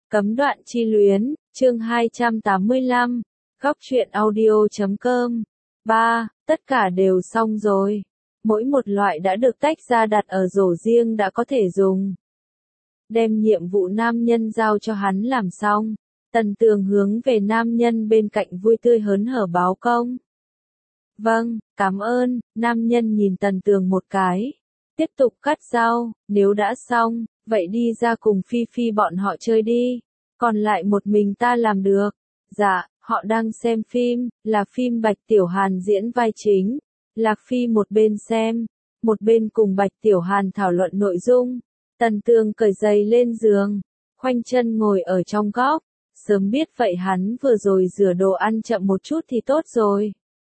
Cấm đoạn chi luyến, chương 285, góc truyện audio.com. 3. Tất cả đều xong rồi. Mỗi một loại đã được tách ra đặt ở rổ riêng đã có thể dùng. Đem nhiệm vụ nam nhân giao cho hắn làm xong. Tần Tường hướng về nam nhân bên cạnh vui tươi hớn hở báo công. Vâng, cảm ơn, nam nhân nhìn Tần Tường một cái. Tiếp tục cắt rau, nếu đã xong, vậy đi ra cùng Phi Phi bọn họ chơi đi. Còn lại một mình ta làm được. Dạ, họ đang xem phim, là phim Bạch Tiểu Hàn diễn vai chính. Lạc Phi một bên xem, một bên cùng Bạch Tiểu Hàn thảo luận nội dung. Tần Tường cởi giày lên giường, khoanh chân ngồi ở trong góc. Sớm biết vậy hắn vừa rồi rửa đồ ăn chậm một chút thì tốt rồi.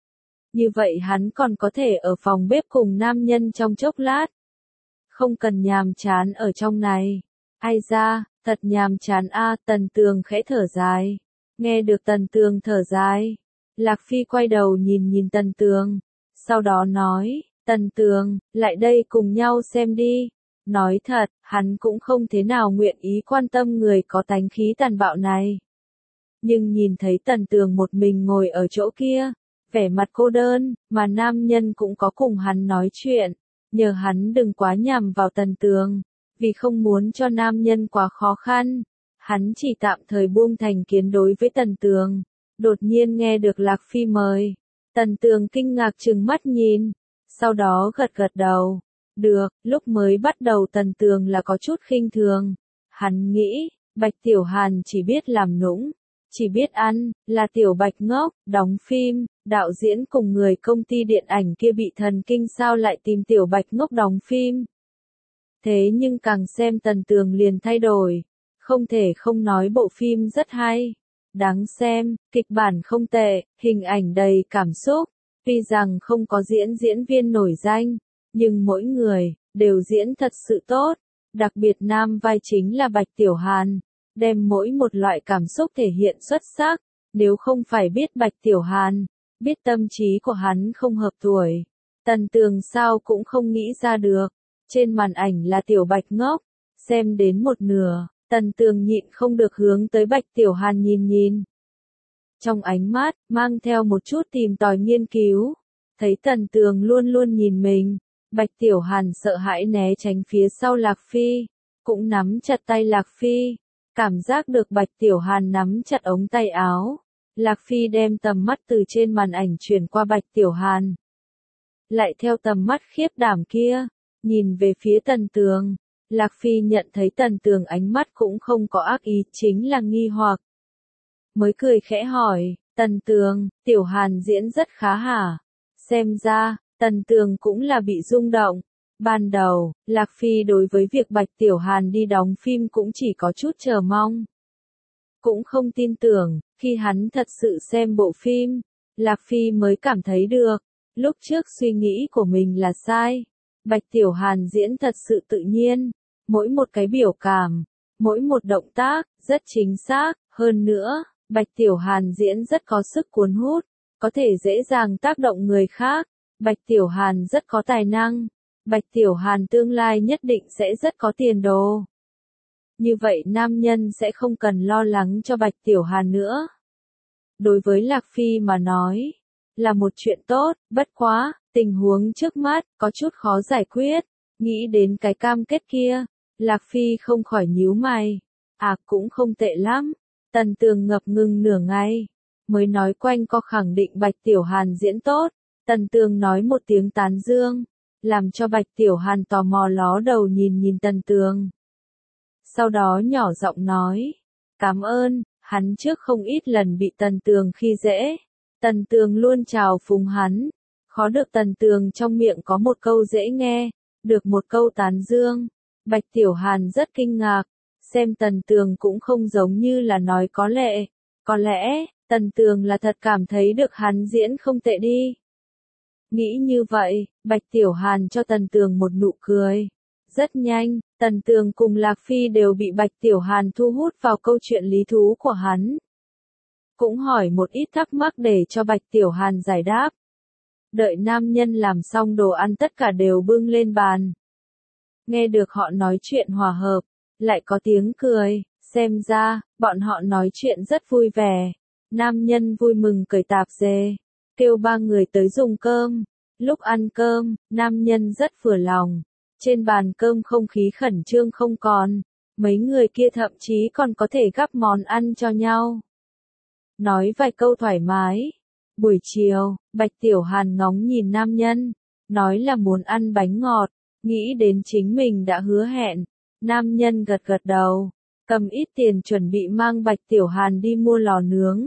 Như vậy hắn còn có thể ở phòng bếp cùng nam nhân trong chốc lát. Không cần nhàm chán ở trong này. Ai ra, thật nhàm chán a. Tần Tường khẽ thở dài. Nghe được Tần Tường thở dài, Lạc Phi quay đầu nhìn Tần Tường. Sau đó nói, Tần Tường, lại đây cùng nhau xem đi. Nói thật, hắn cũng không thế nào nguyện ý quan tâm người có tánh khí tàn bạo này. Nhưng nhìn thấy Tần Tường một mình ngồi ở chỗ kia, vẻ mặt cô đơn, mà nam nhân cũng có cùng hắn nói chuyện, nhờ hắn đừng quá nhằm vào Tần Tường, vì không muốn cho nam nhân quá khó khăn, hắn chỉ tạm thời buông thành kiến đối với Tần Tường. Đột nhiên nghe được Lạc Phi mời, Tần Tường kinh ngạc trừng mắt nhìn, sau đó gật gật đầu. Được, lúc mới bắt đầu Tần Tường là có chút khinh thường, hắn nghĩ, Bạch Tiểu Hàn chỉ biết làm nũng, chỉ biết ăn, là Tiểu Bạch ngốc, đóng phim, đạo diễn cùng người công ty điện ảnh kia bị thần kinh sao lại tìm Tiểu Bạch ngốc đóng phim. Thế nhưng càng xem Tần Tường liền thay đổi, không thể không nói bộ phim rất hay, đáng xem, kịch bản không tệ, hình ảnh đầy cảm xúc, tuy rằng không có diễn viên nổi danh, nhưng mỗi người đều diễn thật sự tốt, đặc biệt nam vai chính là Bạch Tiểu Hàn, đem mỗi một loại cảm xúc thể hiện xuất sắc, nếu không phải biết Bạch Tiểu Hàn, biết tâm trí của hắn không hợp tuổi, Tần Tường sao cũng không nghĩ ra được. Trên màn ảnh là Tiểu Bạch ngốc, xem đến một nửa, Tần Tường nhịn không được hướng tới Bạch Tiểu Hàn nhìn. Trong ánh mắt, mang theo một chút tìm tòi nghiên cứu, thấy Tần Tường luôn luôn nhìn mình, Bạch Tiểu Hàn sợ hãi né tránh phía sau Lạc Phi, cũng nắm chặt tay Lạc Phi, cảm giác được Bạch Tiểu Hàn nắm chặt ống tay áo. Lạc Phi đem tầm mắt từ trên màn ảnh chuyển qua Bạch Tiểu Hàn. Lại theo tầm mắt khiếp đảm kia, nhìn về phía Tần Tường, Lạc Phi nhận thấy Tần Tường ánh mắt cũng không có ác ý, chính là nghi hoặc. Mới cười khẽ hỏi, Tần Tường, Tiểu Hàn diễn rất khá hả? Xem ra, Tần Tường cũng là bị rung động. Ban đầu, Lạc Phi đối với việc Bạch Tiểu Hàn đi đóng phim cũng chỉ có chút chờ mong. Cũng không tin tưởng, khi hắn thật sự xem bộ phim, Lạc Phi mới cảm thấy được, lúc trước suy nghĩ của mình là sai. Bạch Tiểu Hàn diễn thật sự tự nhiên, mỗi một cái biểu cảm, mỗi một động tác, rất chính xác, hơn nữa, Bạch Tiểu Hàn diễn rất có sức cuốn hút, có thể dễ dàng tác động người khác, Bạch Tiểu Hàn rất có tài năng, Bạch Tiểu Hàn tương lai nhất định sẽ rất có tiền đồ. Như vậy nam nhân sẽ không cần lo lắng cho Bạch Tiểu Hàn nữa. Đối với Lạc Phi mà nói, là một chuyện tốt, bất quá, tình huống trước mắt, có chút khó giải quyết, nghĩ đến cái cam kết kia, Lạc Phi không khỏi nhíu mày, cũng không tệ lắm, Tần Tường ngập ngừng nửa ngày, mới nói quanh co khẳng định Bạch Tiểu Hàn diễn tốt, Tần Tường nói một tiếng tán dương, làm cho Bạch Tiểu Hàn tò mò ló đầu nhìn Tần Tường. Sau đó nhỏ giọng nói, cảm ơn, hắn trước không ít lần bị Tần Tường khi dễ. Tần Tường luôn chào phúng hắn, khó được Tần Tường trong miệng có một câu dễ nghe, được một câu tán dương. Bạch Tiểu Hàn rất kinh ngạc, xem Tần Tường cũng không giống như là nói có lẽ, Tần Tường là thật cảm thấy được hắn diễn không tệ đi. Nghĩ như vậy, Bạch Tiểu Hàn cho Tần Tường một nụ cười. Rất nhanh, Tần Tường cùng Lạc Phi đều bị Bạch Tiểu Hàn thu hút vào câu chuyện lý thú của hắn. Cũng hỏi một ít thắc mắc để cho Bạch Tiểu Hàn giải đáp. Đợi nam nhân làm xong đồ ăn tất cả đều bưng lên bàn. Nghe được họ nói chuyện hòa hợp, lại có tiếng cười, Xem ra, bọn họ nói chuyện rất vui vẻ. Nam nhân vui mừng cởi tạp dề, kêu ba người tới dùng cơm. Lúc ăn cơm, nam nhân rất vừa lòng. Trên bàn cơm không khí khẩn trương không còn. Mấy người kia thậm chí còn có thể gắp món ăn cho nhau. Nói vài câu thoải mái. Buổi chiều, Bạch Tiểu Hàn ngóng nhìn nam nhân, nói là muốn ăn bánh ngọt, nghĩ đến chính mình đã hứa hẹn. Nam nhân gật gật đầu, cầm ít tiền chuẩn bị mang Bạch Tiểu Hàn đi mua lò nướng.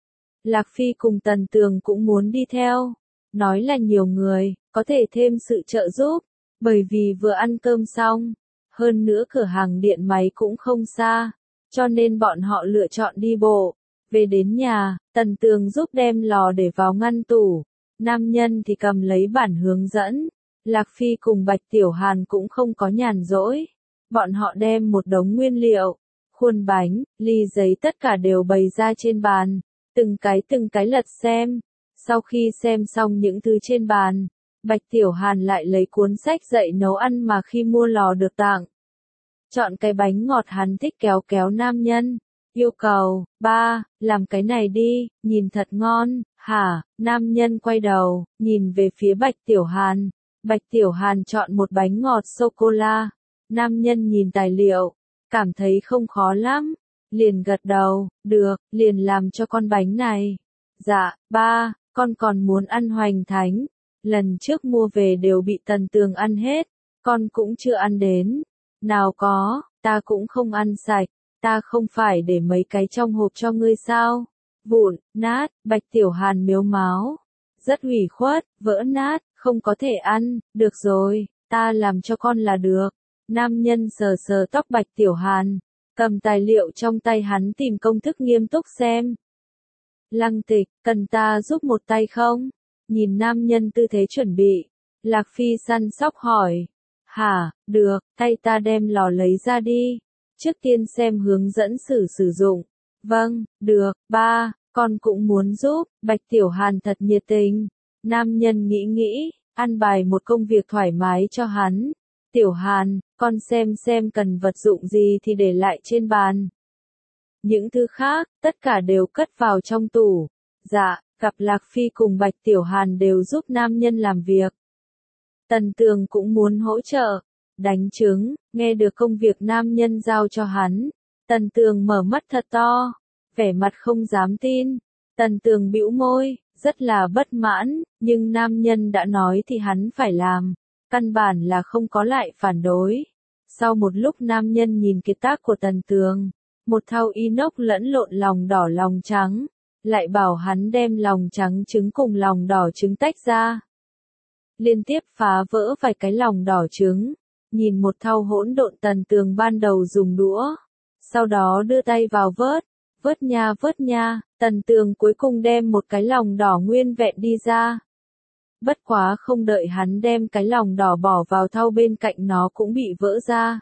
Lạc Phi cùng Tần Tường cũng muốn đi theo, nói là nhiều người, có thể thêm sự trợ giúp, bởi vì vừa ăn cơm xong, hơn nữa cửa hàng điện máy cũng không xa, cho nên bọn họ lựa chọn đi bộ. Về đến nhà, Tần Tường giúp đem lò để vào ngăn tủ, nam nhân thì cầm lấy bản hướng dẫn. Lạc Phi cùng Bạch Tiểu Hàn cũng không có nhàn rỗi, bọn họ đem một đống nguyên liệu, khuôn bánh, ly giấy tất cả đều bày ra trên bàn, từng cái lật xem. Sau khi xem xong những thứ trên bàn, Bạch Tiểu Hàn lại lấy cuốn sách dạy nấu ăn mà khi mua lò được tặng. Chọn cái bánh ngọt hắn thích, kéo kéo nam nhân, yêu cầu, ba, làm cái này đi, nhìn thật ngon, hả? Nam nhân quay đầu, nhìn về phía Bạch Tiểu Hàn. Bạch Tiểu Hàn chọn một bánh ngọt sô-cô-la. Nam nhân nhìn tài liệu, cảm thấy không khó lắm, liền gật đầu, được, liền làm cho con bánh này. Dạ, ba, con còn muốn ăn hoành thánh. Lần trước mua về đều bị Tần Tường ăn hết, con cũng chưa ăn đến. Nào có, ta cũng không ăn sạch, ta không phải để mấy cái trong hộp cho ngươi sao? Vụn, nát, Bạch Tiểu Hàn mếu máo. Rất ủy khuất, vỡ nát, không có thể ăn, được rồi, ta làm cho con là được. Nam nhân sờ sờ tóc Bạch Tiểu Hàn, cầm tài liệu trong tay hắn tìm công thức nghiêm túc xem. Lăng Tịch, cần ta giúp một tay không? Nhìn nam nhân tư thế chuẩn bị, Lạc Phi săn sóc hỏi. Hả, được, tay ta đem lò lấy ra đi. Trước tiên xem hướng dẫn sử dụng. Vâng, được, ba, con cũng muốn giúp. Bạch Tiểu Hàn thật nhiệt tình. Nam nhân nghĩ, ăn bài một công việc thoải mái cho hắn. Tiểu Hàn, con xem cần vật dụng gì thì để lại trên bàn. Những thứ khác, tất cả đều cất vào trong tủ. Dạ, gặp Lạc Phi cùng Bạch Tiểu Hàn đều giúp nam nhân làm việc. Tần Tường cũng muốn hỗ trợ. Đánh trứng, nghe được công việc nam nhân giao cho hắn. Tần Tường mở mắt thật to, vẻ mặt không dám tin. Tần Tường bĩu môi, rất là bất mãn, nhưng nam nhân đã nói thì hắn phải làm. Căn bản là không có lại phản đối. Sau một lúc nam nhân nhìn kiệt tác của Tần Tường, một thau inox lẫn lộn lòng đỏ lòng trắng, lại bảo hắn đem lòng trắng trứng cùng lòng đỏ trứng tách ra. Liên tiếp phá vỡ vài cái lòng đỏ trứng, nhìn một thau hỗn độn. Tần Tường ban đầu dùng đũa, sau đó đưa tay vào vớt nha, Tần Tường cuối cùng đem một cái lòng đỏ nguyên vẹn đi ra. Bất quá không đợi hắn đem cái lòng đỏ bỏ vào thau bên cạnh nó cũng bị vỡ ra,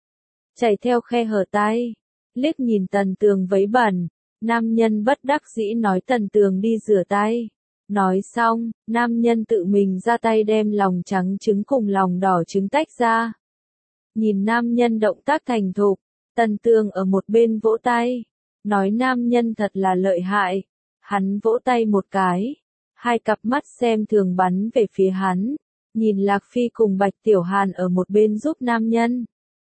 chảy theo khe hở tay. Liếc nhìn Tần Tường vấy bẩn, nam nhân bất đắc dĩ nói Tần Tường đi rửa tay. Nói xong, nam nhân tự mình ra tay đem lòng trắng trứng cùng lòng đỏ trứng tách ra. Nhìn nam nhân động tác thành thục, Tần Tường ở một bên vỗ tay, nói nam nhân thật là lợi hại. Hắn vỗ tay một cái, hai cặp mắt xem thường bắn về phía hắn, nhìn Lạc Phi cùng Bạch Tiểu Hàn ở một bên giúp nam nhân.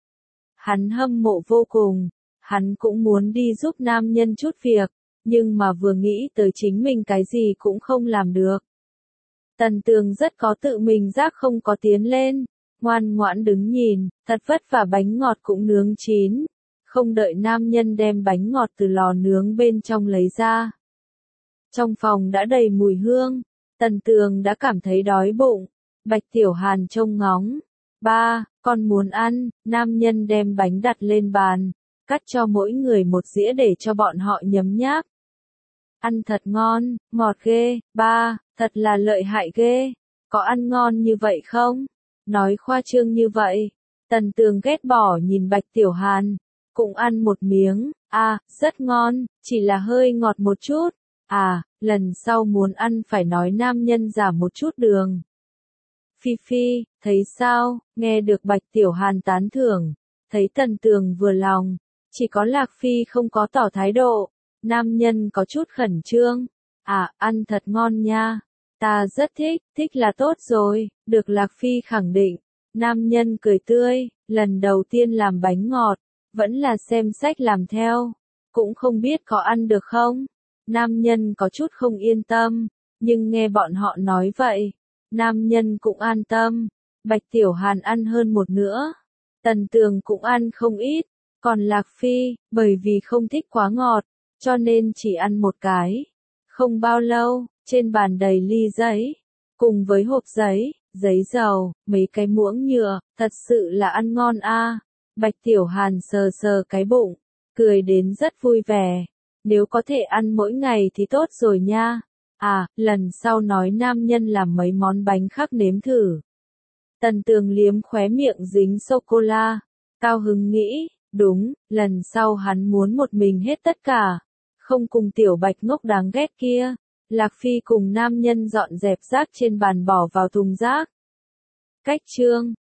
Hắn hâm mộ vô cùng, hắn cũng muốn đi giúp nam nhân chút việc, nhưng mà vừa nghĩ tới chính mình cái gì cũng không làm được. Tần Tường rất có tự mình giác không có tiến lên, ngoan ngoãn đứng nhìn, thật vất vả bánh ngọt cũng nướng chín. Không đợi nam nhân đem bánh ngọt từ lò nướng bên trong lấy ra, trong phòng đã đầy mùi hương. Tần Tường đã cảm thấy đói bụng. Bạch Tiểu Hàn trông ngóng. Ba, con muốn ăn. Nam nhân đem bánh đặt lên bàn, cắt cho mỗi người một dĩa để cho bọn họ nhấm nháp. Ăn thật ngon, ngọt ghê. Ba, thật là lợi hại ghê. Có ăn ngon như vậy không? Nói khoa trương như vậy. Tần Tường ghét bỏ nhìn Bạch Tiểu Hàn, cũng ăn một miếng. À, rất ngon, chỉ là hơi ngọt một chút. À, lần sau muốn ăn phải nói nam nhân giảm một chút đường. Phi Phi, thấy sao? Nghe được Bạch Tiểu Hàn tán thưởng, thấy Tần Tường vừa lòng, Chỉ có Lạc Phi không có tỏ thái độ. Nam nhân có chút khẩn trương. À, ăn thật ngon nha. Ta rất thích, thích là tốt rồi, được Lạc Phi khẳng định. Nam nhân cười tươi, lần đầu tiên làm bánh ngọt, vẫn là xem sách làm theo. Cũng không biết có ăn được không? Nam nhân có chút không yên tâm, nhưng nghe bọn họ nói vậy, nam nhân cũng an tâm. Bạch Tiểu Hàn ăn hơn một nữa, Tần Tường cũng ăn không ít, còn Lạc Phi, bởi vì không thích quá ngọt, cho nên chỉ ăn một cái. Không bao lâu, trên bàn đầy ly giấy, cùng với hộp giấy, giấy dầu, mấy cái muỗng nhựa, thật sự là ăn ngon a. Bạch Tiểu Hàn sờ sờ cái bụng, cười đến rất vui vẻ. Nếu có thể ăn mỗi ngày thì tốt rồi nha. À, lần sau nói nam nhân làm mấy món bánh khác nếm thử. Tần Tường liếm khóe miệng dính sô-cô-la, cao hứng nghĩ, đúng, lần sau hắn muốn một mình hết tất cả, không cùng tiểu bạch ngốc đáng ghét kia. Lạc Phi cùng nam nhân dọn dẹp rác trên bàn bỏ vào thùng rác. Cách chương